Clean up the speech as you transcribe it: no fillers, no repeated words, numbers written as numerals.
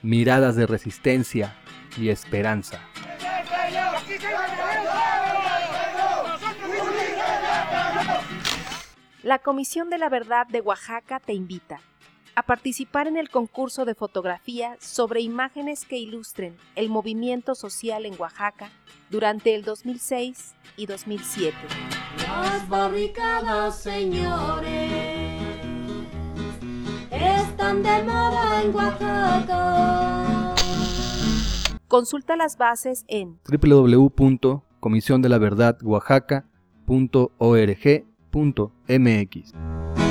miradas de resistencia y esperanza. La Comisión de la Verdad de Oaxaca te invita a participar en el concurso de fotografía sobre imágenes que ilustren el movimiento social en Oaxaca durante el 2006 y 2007. Las barricadas, señores, están de moda en Oaxaca. Consulta las bases en www.comisiondelaverdadOaxaca.org.mx.